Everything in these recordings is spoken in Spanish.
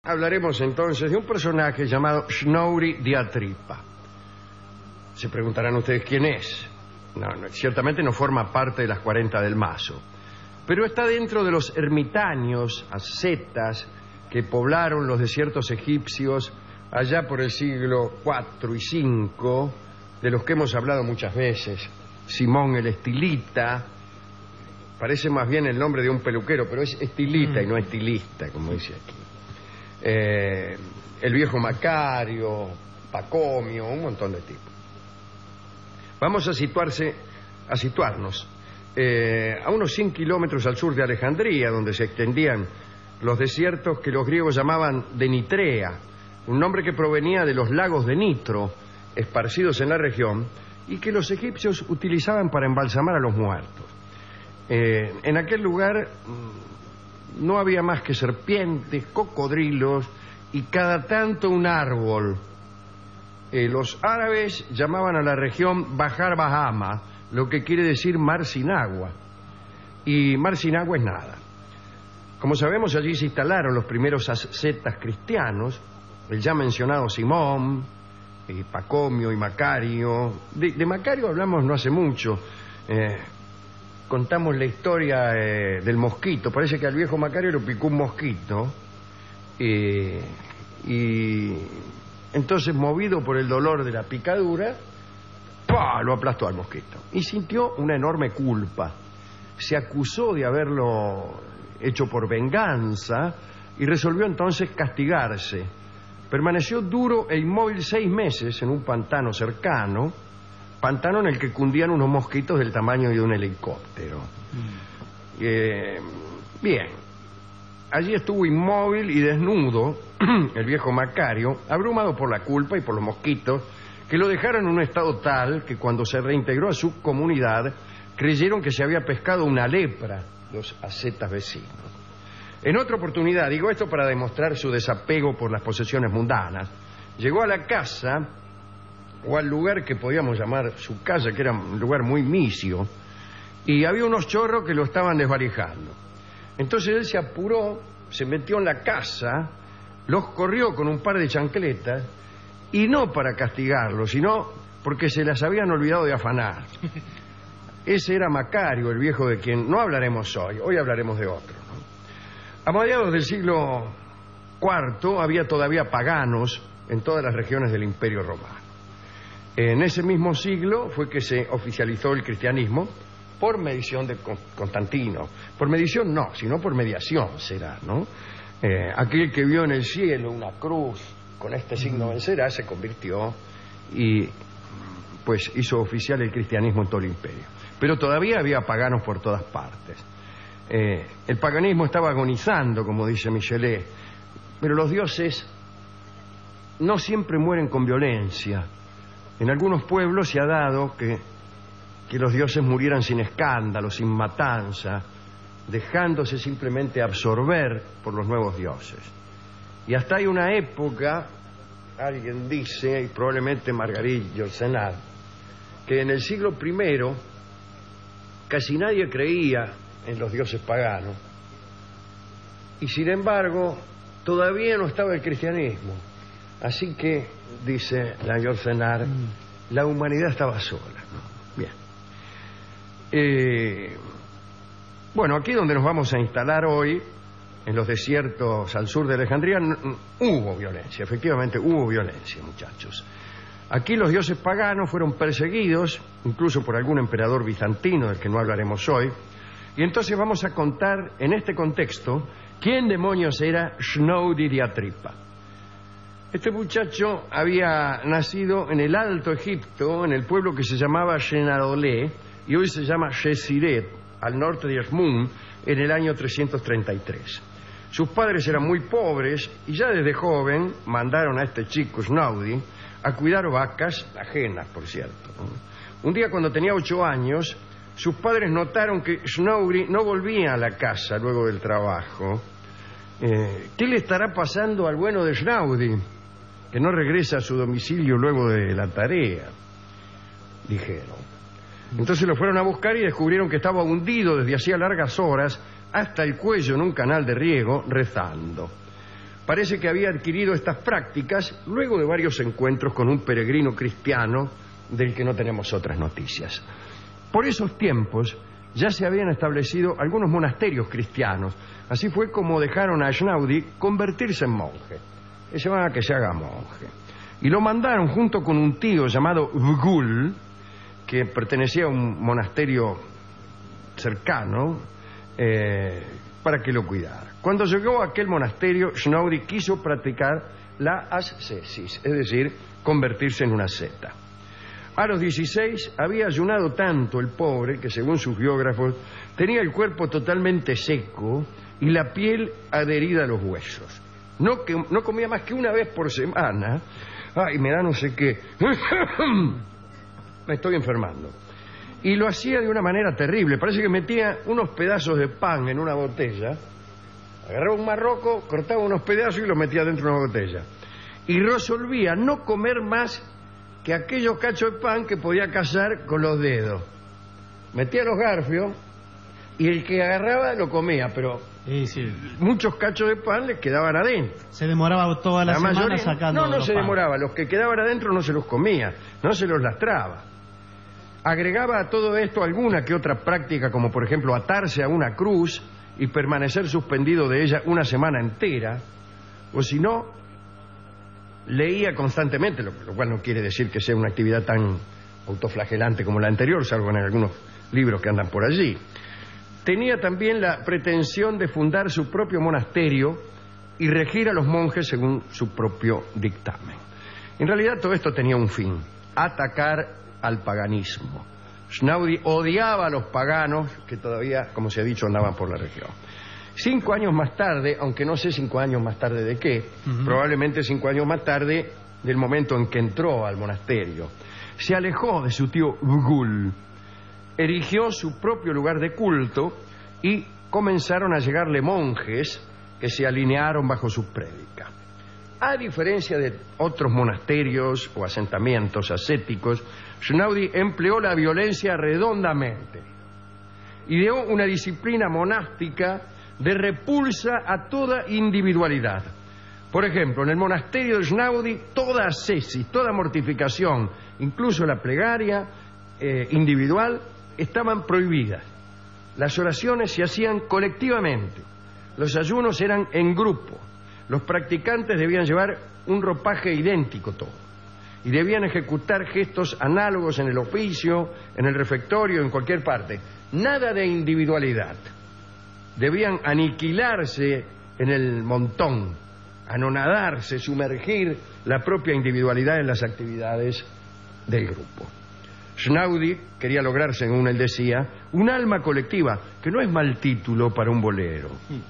hablaremos entonces de un personaje llamado Snorri de Atripa. Se preguntarán ustedes quién es. Ciertamente no forma parte de las 40 del Mazo, pero está dentro de los ermitaños, ascetas, que poblaron los desiertos egipcios allá por el siglo IV y V, de los que hemos hablado muchas veces. Simón el Estilita, parece más bien el nombre de un peluquero, pero es estilita y no estilista, como dice aquí. El viejo Macario, Pacomio, un montón de tipos. Vamos a situarnos a unos 100 kilómetros al sur de Alejandría, donde se extendían los desiertos que los griegos llamaban de Nitrea, un nombre que provenía de los lagos de Nitro, esparcidos en la región, y que los egipcios utilizaban para embalsamar a los muertos. En aquel lugar no había más que serpientes, cocodrilos y cada tanto un árbol. Los árabes llamaban a la región Bahar Bahama, lo que quiere decir mar sin agua. Y mar sin agua es nada. Como sabemos, allí se instalaron los primeros ascetas cristianos, el ya mencionado Simón, Pacomio y Macario. De Macario hablamos no hace mucho. Contamos la historia del mosquito. Parece que al viejo Macario lo picó un mosquito. Y entonces, movido por el dolor de la picadura, ¡pah!, lo aplastó al mosquito. Y sintió una enorme culpa. Se acusó de haberlo hecho por venganza y resolvió entonces castigarse. Permaneció duro e inmóvil 6 meses en un pantano cercano, pantano en el que cundían unos mosquitos del tamaño de un helicóptero. Bien, allí estuvo inmóvil y desnudo el viejo Macario, abrumado por la culpa y por los mosquitos, que lo dejaron en un estado tal que cuando se reintegró a su comunidad creyeron que se había pescado una lepra, los ascetas vecinos. En otra oportunidad, digo esto para demostrar su desapego por las posesiones mundanas, llegó a la casa, o al lugar que podíamos llamar su casa, que era un lugar muy misio, y había unos chorros que lo estaban desvalijando. Entonces él se apuró, se metió en la casa, los corrió con un par de chancletas, y no para castigarlos, sino porque se las habían olvidado de afanar. Ese era Macario, el viejo de quien no hablaremos hoy hablaremos de otro, ¿no? A mediados del siglo IV había todavía paganos en todas las regiones del Imperio Romano. En ese mismo siglo fue que se oficializó el cristianismo por medición de Constantino. Por medición no, sino por mediación será, ¿no? Aquel que vio en el cielo una cruz con este signo vencerá se convirtió y pues hizo oficial el cristianismo en todo el imperio. Pero todavía había paganos por todas partes. El paganismo estaba agonizando, como dice Michelet, pero los dioses no siempre mueren con violencia. En algunos pueblos se ha dado que los dioses murieran sin escándalo, sin matanza, dejándose simplemente absorber por los nuevos dioses. Y hasta hay una época, alguien dice, y probablemente Marguerite Yourcenar, que en el siglo I casi nadie creía en los dioses paganos, y sin embargo todavía no estaba el cristianismo. Así que, dice la Yourcenar, la humanidad estaba sola, ¿no? Bien. Bueno, aquí donde nos vamos a instalar hoy, en los desiertos al sur de Alejandría, hubo violencia, efectivamente hubo violencia, muchachos. Aquí los dioses paganos fueron perseguidos, incluso por algún emperador bizantino, del que no hablaremos hoy, y entonces vamos a contar, en este contexto, quién demonios era Snorri de Atripa. Este muchacho había nacido en el Alto Egipto, en el pueblo que se llamaba Shenadolé, y hoy se llama Shesiret, al norte de Esmun, en el año 333. Sus padres eran muy pobres y ya desde joven mandaron a este chico, Snorri, a cuidar vacas ajenas, por cierto. Un día, cuando tenía 8 años, sus padres notaron que Snorri no volvía a la casa luego del trabajo. ¿Qué le estará pasando al bueno de Snorri, que no regresa a su domicilio luego de la tarea?, dijeron. Entonces lo fueron a buscar y descubrieron que estaba hundido desde hacía largas horas hasta el cuello en un canal de riego, rezando. parece que había adquirido estas prácticas luego de varios encuentros con un peregrino cristiano del que no tenemos otras noticias. Por esos tiempos ya se habían establecido algunos monasterios cristianos. Así fue como dejaron a Schnaudi convertirse en monje. Se va a que se haga monje. Y lo mandaron junto con un tío llamado Vgul, que pertenecía a un monasterio cercano, para que lo cuidara. Cuando llegó a aquel monasterio, Schnaudi quiso practicar la ascesis, es decir, convertirse en una seta. A los 16 había ayunado tanto el pobre que, según sus biógrafos, tenía el cuerpo totalmente seco y la piel adherida a los huesos. No comía más que una vez por semana. Ay, me da no sé qué. Me estoy enfermando. Y lo hacía de una manera terrible. Parece que metía unos pedazos de pan en una botella, agarraba un marroco, cortaba unos pedazos y los metía dentro de una botella. Y resolvía no comer más que aquellos cachos de pan que podía cazar con los dedos. Metía los garfios y el que agarraba lo comía, pero muchos cachos de pan les quedaban adentro. Se demoraba toda la semana mayoría, sacando no se demoraba. Los que quedaban adentro no se los comía, no se los lastraba. Agregaba a todo esto alguna que otra práctica, como por ejemplo atarse a una cruz y permanecer suspendido de ella una semana entera, o si no, leía constantemente, lo cual no quiere decir que sea una actividad tan autoflagelante como la anterior, salvo en algunos libros que andan por allí. Tenía también la pretensión de fundar su propio monasterio y regir a los monjes según su propio dictamen. En realidad todo esto tenía un fin: atacar al paganismo. Schnaudi odiaba a los paganos que todavía, como se ha dicho, andaban por la región. 5 años más tarde, aunque no sé 5 años más tarde de qué, probablemente 5 años más tarde del momento en que entró al monasterio, se alejó de su tío Vgul, erigió su propio lugar de culto y comenzaron a llegarle monjes que se alinearon bajo su prédica. A diferencia de otros monasterios o asentamientos ascéticos, Schnaudi empleó la violencia redondamente. Ideó una disciplina monástica de repulsa a toda individualidad. Por ejemplo, en el monasterio de Schnaudi, toda ascesis, toda mortificación, incluso la plegaria individual, estaban prohibidas. Las oraciones se hacían colectivamente. Los ayunos eran en grupo. Los practicantes debían llevar un ropaje idéntico todo. Y debían ejecutar gestos análogos en el oficio, en el refectorio, en cualquier parte. Nada de individualidad. Debían aniquilarse en el montón, anonadarse, sumergir la propia individualidad en las actividades del grupo. Schnaudi quería lograr, según él decía, un alma colectiva, que no es mal título para un bolero.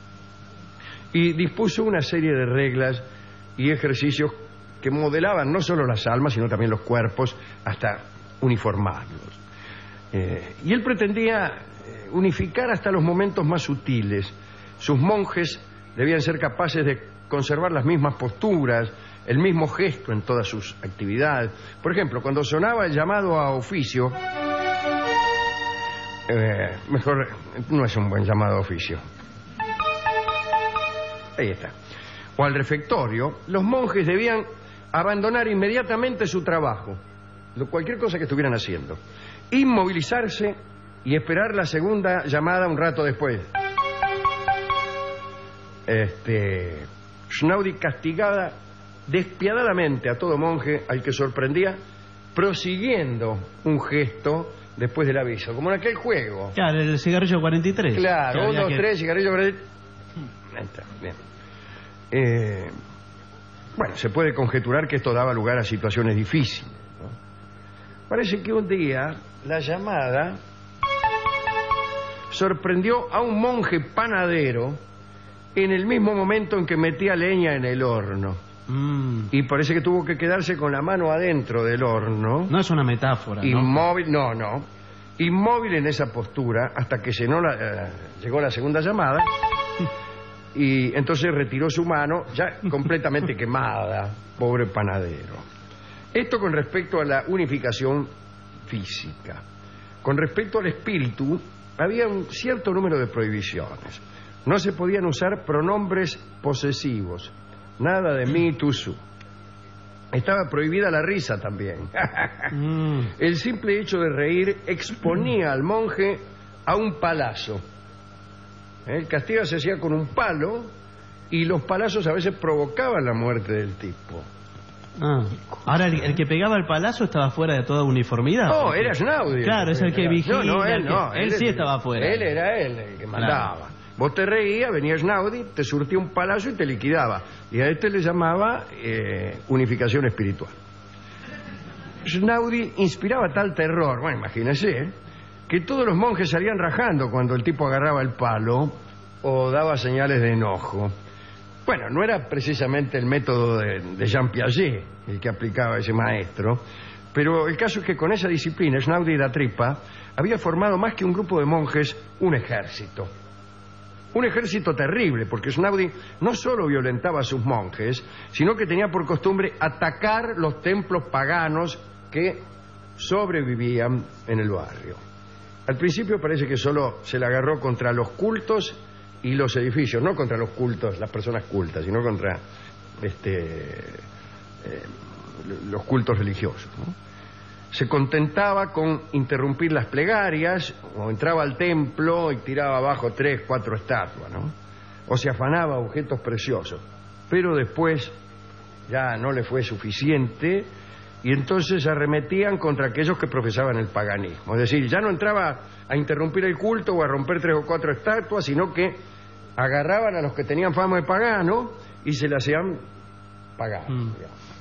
Y dispuso una serie de reglas y ejercicios que modelaban no solo las almas, sino también los cuerpos, hasta uniformarlos. Y él pretendía unificar hasta los momentos más sutiles. Sus monjes debían ser capaces de conservar las mismas posturas, el mismo gesto en todas sus actividades. Por ejemplo, cuando sonaba el llamado a oficio, mejor no es un buen llamado a oficio. Ahí está. O al refectorio, los monjes debían abandonar inmediatamente su trabajo, cualquier cosa que estuvieran haciendo, inmovilizarse y esperar la segunda llamada un rato después. Schnaudi castigaba despiadadamente a todo monje al que sorprendía prosiguiendo un gesto después del aviso, como en aquel juego. Claro, el cigarrillo 43. Claro, 1, 2, 3, cigarrillo 43. Está, bien. Bueno, se puede conjeturar que esto daba lugar a situaciones difíciles, ¿no? Parece que un día la llamada sorprendió a un monje panadero en el mismo momento en que metía leña en el horno. Y parece que tuvo que quedarse con la mano adentro del horno. No es una metáfora, inmóvil, no. Inmóvil en esa postura hasta que llegó la segunda llamada. Y entonces retiró su mano, ya completamente quemada, pobre panadero. Esto con respecto a la unificación física. Con respecto al espíritu, había un cierto número de prohibiciones. No se podían usar pronombres posesivos, Nada de me too soon. Estaba prohibida la risa también. El simple hecho de reír exponía al monje a un palazo. El castigo se hacía con un palo y los palazos a veces provocaban la muerte del tipo. Ahora, el que pegaba el palazo estaba fuera de toda uniformidad. No, era Schnaudi. Claro, es el que vigila. No, él no. Él sí estaba fuera. Él era él el que mandaba. Claro. Vos te reías, venía Schnaudi, te surtía un palazo y te liquidaba. Y a este le llamaba unificación espiritual. Schnaudi inspiraba tal terror, bueno, imagínese, que todos los monjes salían rajando cuando el tipo agarraba el palo o daba señales de enojo. Bueno, no era precisamente el método de Jean Piaget el que aplicaba ese maestro, pero el caso es que con esa disciplina Schnaudi da Trippa había formado más que un grupo de monjes, un ejército. Un ejército terrible, porque Schnaudi no solo violentaba a sus monjes, sino que tenía por costumbre atacar los templos paganos que sobrevivían en el barrio. Al principio parece que solo se le agarró contra los cultos y los edificios, no contra los cultos, las personas cultas, sino contra los cultos religiosos, ¿no? Se contentaba con interrumpir las plegarias, o entraba al templo y tiraba abajo 3, 4 estatuas, ¿no? O se afanaba objetos preciosos. Pero después ya no le fue suficiente y entonces arremetían contra aquellos que profesaban el paganismo. Es decir, ya no entraba a interrumpir el culto o a romper 3 o 4 estatuas, sino que agarraban a los que tenían fama de pagano y se le hacían paganos.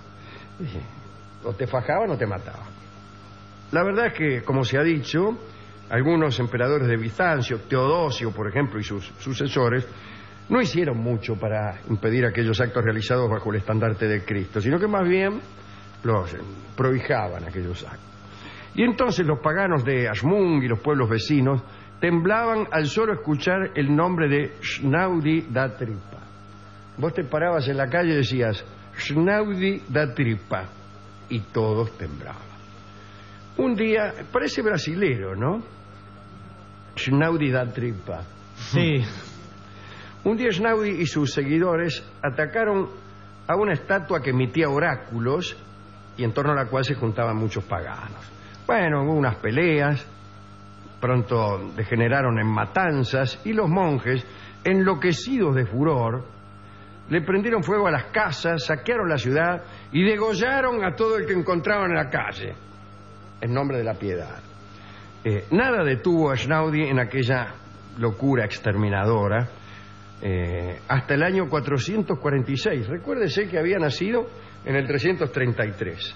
O te fajaban o te mataban. La verdad es que, como se ha dicho, algunos emperadores de Bizancio, Teodosio, por ejemplo, y sus sucesores, no hicieron mucho para impedir aquellos actos realizados bajo el estandarte de Cristo, sino que más bien los prohijaban aquellos actos. Y entonces los paganos de Asmund y los pueblos vecinos temblaban al solo escuchar el nombre de Schnaudi da Trippa. Vos te parabas en la calle y decías Schnaudi da Trippa y todos temblaban. Un día, parece brasilero, ¿no? Schnaudi da Trippa. Sí. Un día Schnaudi y sus seguidores atacaron a una estatua que emitía oráculos y en torno a la cual se juntaban muchos paganos. Bueno, hubo unas peleas, pronto degeneraron en matanzas y los monjes, enloquecidos de furor, le prendieron fuego a las casas, saquearon la ciudad y degollaron a todo el que encontraban en la calle, en nombre de la piedad. Nada detuvo a Schnaudi en aquella locura exterminadora hasta el año 446. Recuérdese que había nacido en el 333.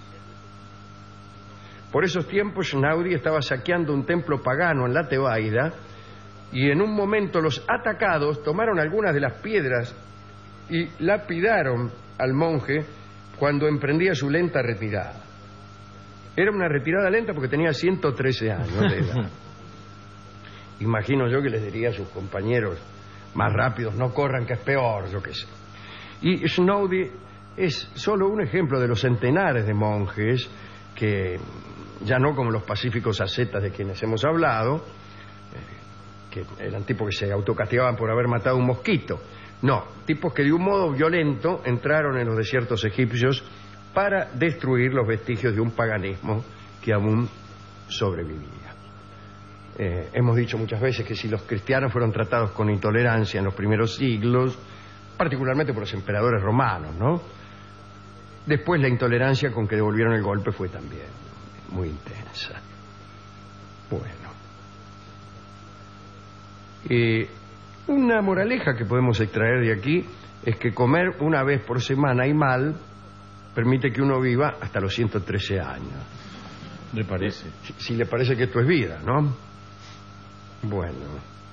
Por esos tiempos Schnaudi estaba saqueando un templo pagano en la Tebaida y en un momento los atacados tomaron algunas de las piedras y lapidaron al monje cuando emprendía su lenta retirada. Era una retirada lenta porque tenía 113 años de edad. Imagino yo que les diría a sus compañeros más rápidos, no corran que es peor, yo qué sé. Y Schnaudi es solo un ejemplo de los centenares de monjes que, ya no como los pacíficos ascetas de quienes hemos hablado, que eran tipos que se autocastigaban por haber matado un mosquito. No, tipos que de un modo violento entraron en los desiertos egipcios para destruir los vestigios de un paganismo que aún sobrevivía. Hemos dicho muchas veces que si los cristianos fueron tratados con intolerancia en los primeros siglos, particularmente por los emperadores romanos, ¿no? Después la intolerancia con que devolvieron el golpe fue también muy intensa. Bueno. Una moraleja que podemos extraer de aquí es que comer una vez por semana y mal permite que uno viva hasta los 113 años. ¿Le parece? Si le parece que esto es vida, ¿no? Bueno.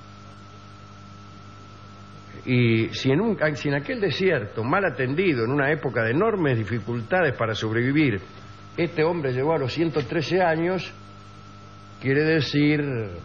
Y si en aquel desierto, mal atendido, en una época de enormes dificultades para sobrevivir, este hombre llegó a los 113 años, quiere decir...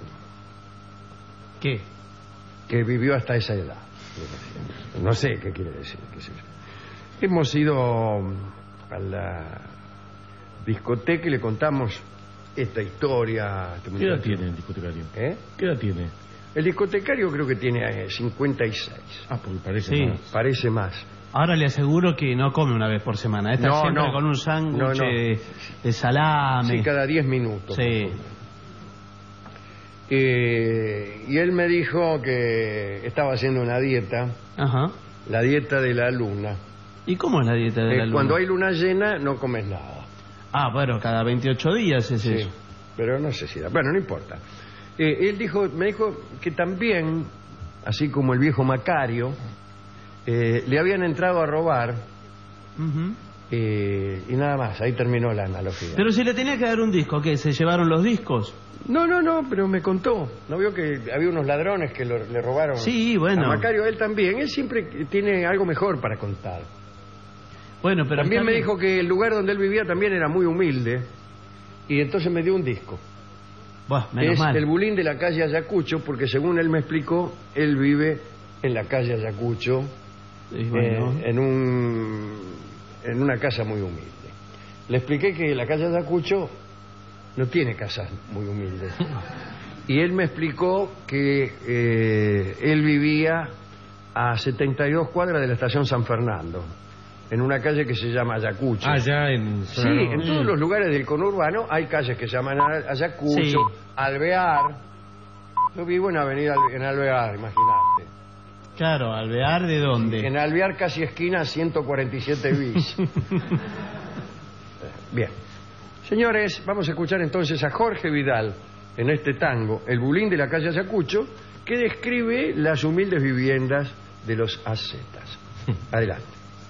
¿Qué? Que vivió hasta esa edad. No sé qué quiere decir. Hemos ido a la discoteca y le contamos esta historia. ¿Qué edad tiene el discotecario? ¿Eh? ¿Qué edad tiene? El discotecario creo que tiene 56. Ah, pues parece Sí. más. Parece más. Ahora le aseguro que no come una vez por semana. Está No, siempre no. con un sándwich No. de salame. Sí, cada 10 minutos. Sí. Y él me dijo que estaba haciendo una dieta, Ajá. la dieta de la luna. ¿Y cómo es la dieta de la luna? Cuando hay luna llena no comes nada. Ah, bueno, cada 28 días es Sí, eso. pero no sé si da. Bueno, no importa. Él me dijo que también, así como el viejo Macario, le habían entrado a robar Ujú. y nada más. Ahí terminó la analogía. Pero si le tenía que dar un disco, ¿qué? ¿Se llevaron los discos? No, pero me contó. ¿No vio que había unos ladrones que le robaron? Sí, bueno. A Macario, él también. Él siempre tiene algo mejor para contar. Bueno, pero También está me bien. dijo que el lugar donde él vivía también era muy humilde. Y entonces me dio un disco. Buah, Que menos es mal. el bulín de la calle Ayacucho, porque según él me explicó, él vive en la calle Ayacucho, Y bueno. en una casa muy humilde. Le expliqué que la calle Ayacucho no tiene casas muy humildes. Y él me explicó que él vivía a 72 cuadras de la estación San Fernando, en una calle que se llama Ayacucho. Ah, ya en... Sí, en todos los lugares del conurbano hay calles que se llaman Ayacucho, Sí. Alvear. Yo vivo en Alvear, imagínate. Claro, ¿Alvear de dónde? En Alvear, casi esquina 147 bis. Bien. Señores, vamos a escuchar entonces a Jorge Vidal en este tango, El bulín de la calle Ayacucho, que describe las humildes viviendas de los ascetas. Adelante.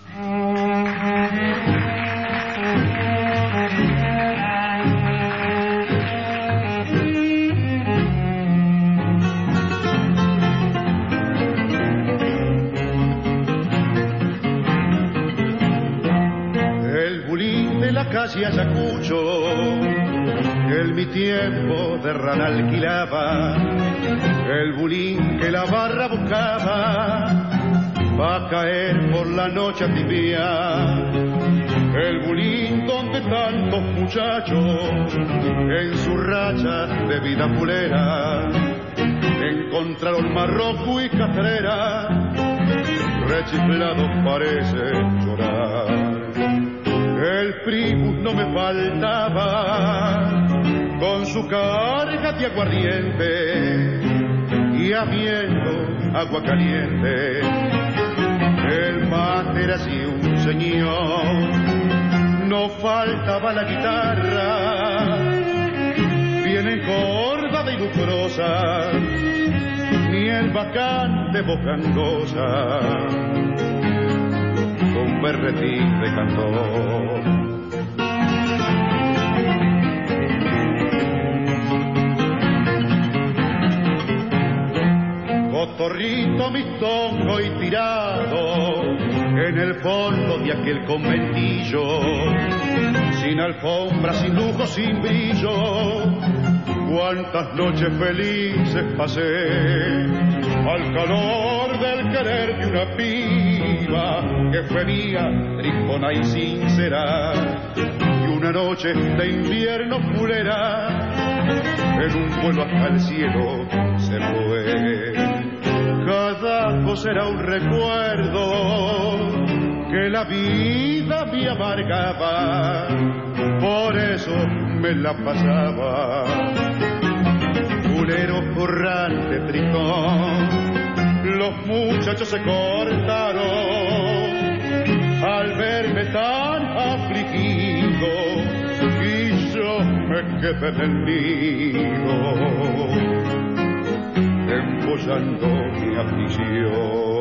El bulín de la calle Ayacucho, que en mi tiempo de rana alquilaba, el bulín que la barra buscaba, va a caer por la noche tibia. El bulín donde tantos muchachos, en su racha de vida fulera, encontraron marroco y catrera, rechiflados parecen llorar. El primus no me faltaba, con su carga de aguardiente, y habiendo agua caliente. El mate era así un señor, no faltaba la guitarra, bien engordada y lucrosa, ni el bacán de voz gangosa, con berretín de cantor. Cotorrito mistongo y tirado en el fondo de aquel conventillo, sin alfombra, sin lujo, sin brillo, cuántas noches felices pasé al calor del querer de una piba que fue mía, tristona y sincera, y una noche de invierno fulera en un vuelo hasta el cielo se fue. Cada cosa era un recuerdo que la vida me amargaba, por eso me la pasaba. Fulero currante tristón, los muchachos se cortaron al verme tan afligido, y yo me quedé tendido, embollando mi aflicción.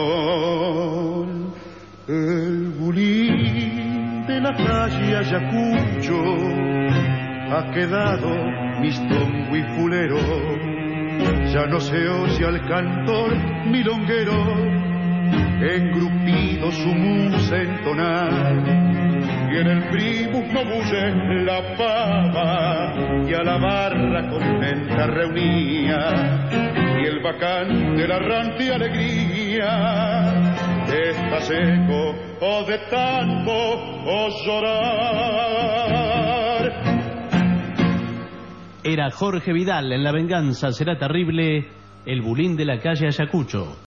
El bulín de la calle Ayacucho ha quedado mistongo y fulero, ya no se oye al cantor milonguero, engrupido su musa entonar, y en el primus no bulle la pava, y a la barra contenta reunía, y el bacán de la errante alegría está seco o de tanto o llorar. Era Jorge Vidal en La venganza será terrible El Bulín de la calle Ayacucho.